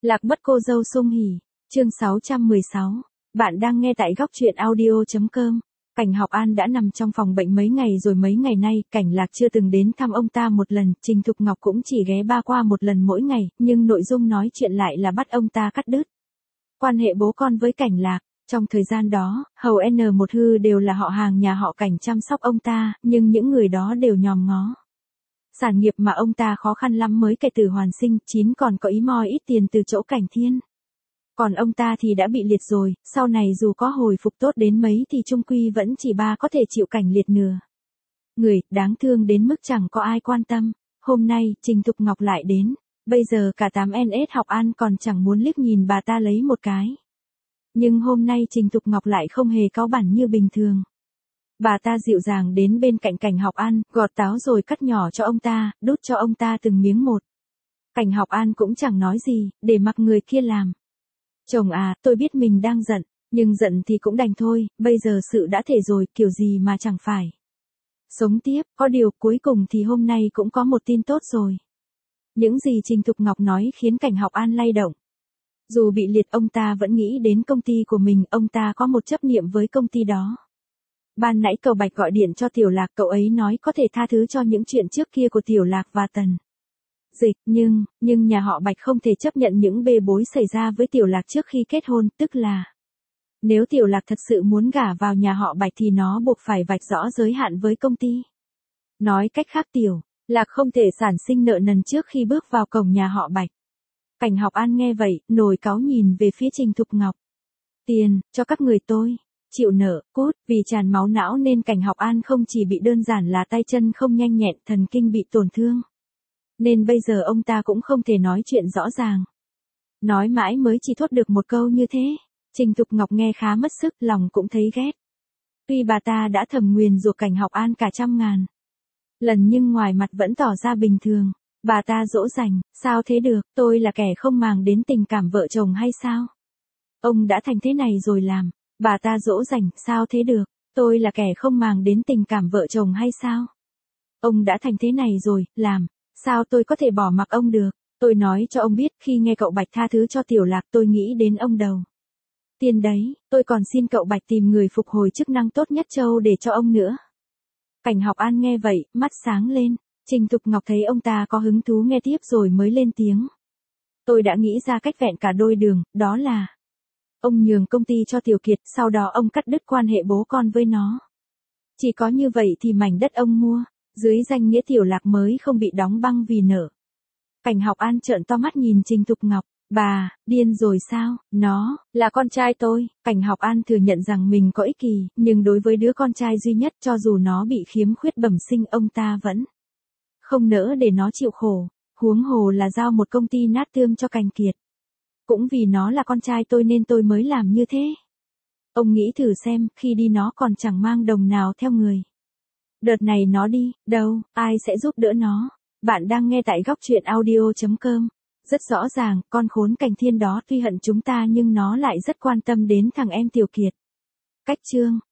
Lạc mất cô dâu Sung Hỉ, chương 616. Bạn đang nghe tại góc truyện audio.com. Cảnh Học An đã nằm trong phòng bệnh mấy ngày rồi, mấy ngày nay Cảnh Lạc chưa từng đến thăm ông ta một lần, Trình Thục Ngọc cũng chỉ ghé ba qua một lần mỗi ngày, nhưng nội dung nói chuyện lại là bắt ông ta cắt đứt quan hệ bố con với Cảnh Lạc. Trong thời gian đó, hầu N1 Hư đều là họ hàng nhà họ Cảnh chăm sóc ông ta, nhưng những người đó đều nhòm ngó sản nghiệp mà ông ta khó khăn lắm mới cải tử hoàn sinh, chín còn có ý moi ít tiền từ chỗ Cảnh Thiên. Còn ông ta thì đã bị liệt rồi, sau này dù có hồi phục tốt đến mấy thì chung quy vẫn chỉ có thể chịu cảnh liệt nửa người, đáng thương đến mức chẳng có ai quan tâm. Hôm nay, Trình Thục Ngọc lại đến, bây giờ cả 8NS Học An còn chẳng muốn liếc nhìn bà ta lấy một cái. Nhưng hôm nay Trình Thục Ngọc lại không hề cáu bẳn như bình thường. Bà ta dịu dàng đến bên cạnh Cảnh Học An, gọt táo rồi cắt nhỏ cho ông ta, đút cho ông ta từng miếng một. Cảnh Học An cũng chẳng nói gì, để mặc người kia làm. Chồng à, tôi biết mình đang giận, nhưng giận thì cũng đành thôi, bây giờ sự đã thể rồi, kiểu gì mà chẳng phải sống tiếp, có điều cuối cùng thì hôm nay cũng có một tin tốt rồi. Những gì Trình Thục Ngọc nói khiến Cảnh Học An lay động. Dù bị liệt ông ta vẫn nghĩ đến công ty của mình, ông ta có một chấp niệm với công ty đó. Ban nãy Cậu Bạch gọi điện cho Tiểu Lạc, cậu ấy nói có thể tha thứ cho những chuyện trước kia của Tiểu Lạc và Tần Dịch, nhưng nhà họ Bạch không thể chấp nhận những bê bối xảy ra với Tiểu Lạc trước khi kết hôn, tức là nếu Tiểu Lạc thật sự muốn gả vào nhà họ Bạch thì nó buộc phải vạch rõ giới hạn với công ty. Nói cách khác, Tiểu Lạc không thể sản sinh nợ nần trước khi bước vào cổng nhà họ Bạch. Cảnh Học An nghe vậy, nổi cáu nhìn về phía Trình Thục Ngọc. Tiền, cho các người tôi chịu nợ, cút, vì tràn máu não nên Cảnh Học An không chỉ bị đơn giản là tay chân không nhanh nhẹn, thần kinh bị tổn thương. Nên bây giờ ông ta cũng không thể nói chuyện rõ ràng. Nói mãi mới chỉ thốt được một câu như thế. Trình Thục Ngọc nghe khá mất sức, lòng cũng thấy ghét. Tuy bà ta đã thầm nguyền rủa Cảnh Học An cả 100.000 lần nhưng ngoài mặt vẫn tỏ ra bình thường. Bà ta dỗ dành, sao thế được, tôi là kẻ không màng đến tình cảm vợ chồng hay sao? Ông đã thành thế này rồi làm. Bà ta dỗ dành, sao thế được, tôi là kẻ không màng đến tình cảm vợ chồng hay sao? Ông đã thành thế này rồi, làm, sao tôi có thể bỏ mặc ông được? Tôi nói cho ông biết, khi nghe cậu Bạch tha thứ cho Tiểu Lạc tôi nghĩ đến ông đầu tiên đấy, tôi còn xin cậu Bạch tìm người phục hồi chức năng tốt nhất châu để cho ông nữa. Cảnh Học An nghe vậy, mắt sáng lên. Trình Thục Ngọc thấy ông ta có hứng thú nghe tiếp rồi mới lên tiếng. Tôi đã nghĩ ra cách vẹn cả đôi đường, đó là ông nhường công ty cho Tiểu Kiệt, sau đó ông cắt đứt quan hệ bố con với nó. Chỉ có như vậy thì mảnh đất ông mua dưới danh nghĩa Tiểu Lạc mới không bị đóng băng vì nợ. Cảnh Học An trợn to mắt nhìn Trình Thục Ngọc. Bà, điên rồi sao, nó là con trai tôi. Cảnh Học An thừa nhận rằng mình có ích kỷ, nhưng đối với đứa con trai duy nhất, cho dù nó bị khiếm khuyết bẩm sinh, ông ta vẫn không nỡ để nó chịu khổ. Huống hồ là giao một công ty nát tươm cho Cảnh Kiệt. Cũng vì nó là con trai tôi nên tôi mới làm như thế. Ông nghĩ thử xem, khi đi nó còn chẳng mang đồng nào theo người. Đợt này nó đi, đâu, ai sẽ giúp đỡ nó? Bạn đang nghe tại góc truyện audio.com. Rất rõ ràng, con khốn Cảnh Thiên đó tuy hận chúng ta nhưng nó lại rất quan tâm đến thằng em Tiểu Kiệt. Cách chương